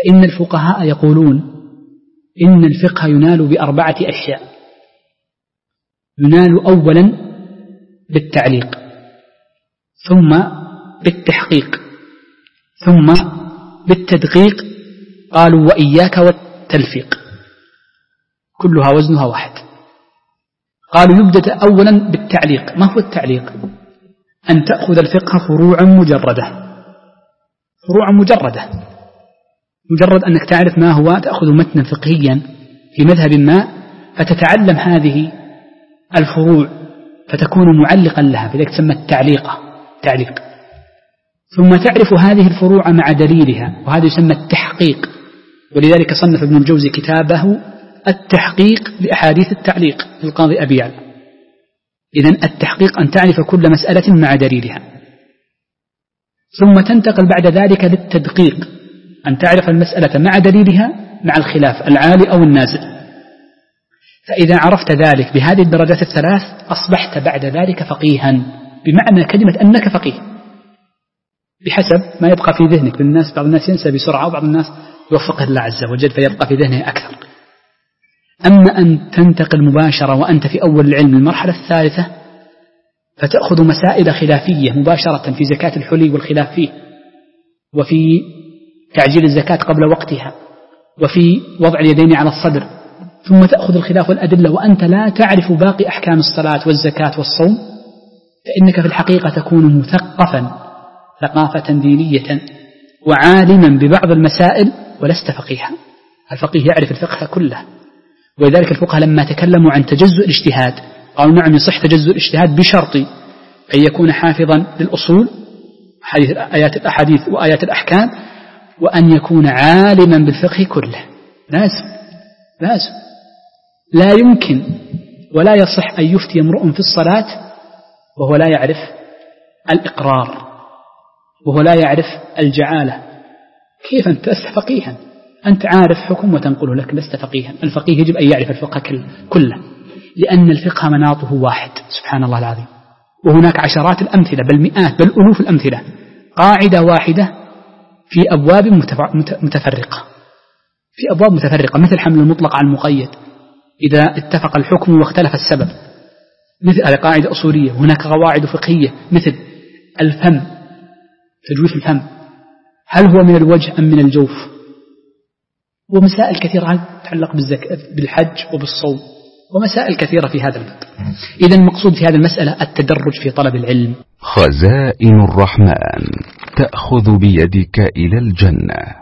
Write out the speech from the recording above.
فإن الفقهاء يقولون إن الفقه ينال بأربعة أشياء. ينال أولا بالتعليق، ثم بالتحقيق، ثم بالتدقيق، قالوا وإياك والتلفيق، كلها وزنها واحد. قالوا يبدأ أولا بالتعليق. ما هو التعليق؟ أن تأخذ الفقه فروعا مجردة، فروعا مجردة، مجرد أنك تعرف ما هو، تأخذ متنا فقهيا في مذهب ما فتتعلم هذه الفروع فتكون معلقا لها، فذلك تسمى تعليق. ثم تعرف هذه الفروع مع دليلها، وهذا يسمى التحقيق. ولذلك صنف ابن الجوزي كتابه التحقيق لأحاديث التعليق للقاضي أبي يعلى. إذن التحقيق أن تعرف كل مسألة مع دليلها. ثم تنتقل بعد ذلك للتدقيق، أن تعرف المسألة مع دليلها مع الخلاف العالي أو النازل. فإذا عرفت ذلك بهذه الدرجات الثلاث أصبحت بعد ذلك فقيها، بمعنى كلمة أنك فقيه، بحسب ما يبقى في ذهنك. بعض الناس ينسى بسرعة، وبعض الناس يوفقه الله عز وجل فيبقى في ذهنه أكثر. أما أن تنتقل مباشرة وأنت في أول العلم المرحلة الثالثة فتأخذ مسائل خلافية مباشرة في زكاة الحلي والخلاف فيه، وفي تعجيل الزكاة قبل وقتها، وفي وضع اليدين على الصدر، ثم تأخذ الخلاف والأدلة وأنت لا تعرف باقي أحكام الصلاة والزكاة والصوم، فإنك في الحقيقة تكون مثقفا ثقافة دينية وعالما ببعض المسائل ولست فقيها. الفقيه يعرف الفقه كله. ولذلك الفقهاء لما تكلموا عن تجزؤ الاجتهاد قالوا نعم يصح تجزؤ الاجتهاد بشرط أن يكون حافظا للأصول آيات الأحاديث وآيات الأحكام، وأن يكون عالما بالفقه كله. لازم لا يمكن ولا يصح أن يفتي امرؤ في الصلاة وهو لا يعرف الإقرار، وهو لا يعرف الجعالة. كيف أنت لست فقيها؟ أنت عارف حكم وتنقله لك، لست فقيها. الفقيه يجب أن يعرف الفقه كله، لأن الفقه مناطه واحد، سبحان الله العظيم. وهناك عشرات الأمثلة بل مئات بل ألوف الأمثلة. قاعدة واحدة في أبواب متفرقة، في أبواب متفرقة، مثل حمل المطلق على المقيد إذا اتفق الحكم واختلف السبب، مثل هذه قاعدة أصولية. هناك قواعد فقهية مثل الفم، تجويف الفم، هل هو من الوجه أم من الجوف، ومسائل كثيرة تتعلق بالحج وبالصوم، ومسائل كثيرة في هذا الباب. إذا المقصود في هذه المسألة التدرج في طلب العلم. خزائن الرحمن تأخذ بيدك إلى الجنة.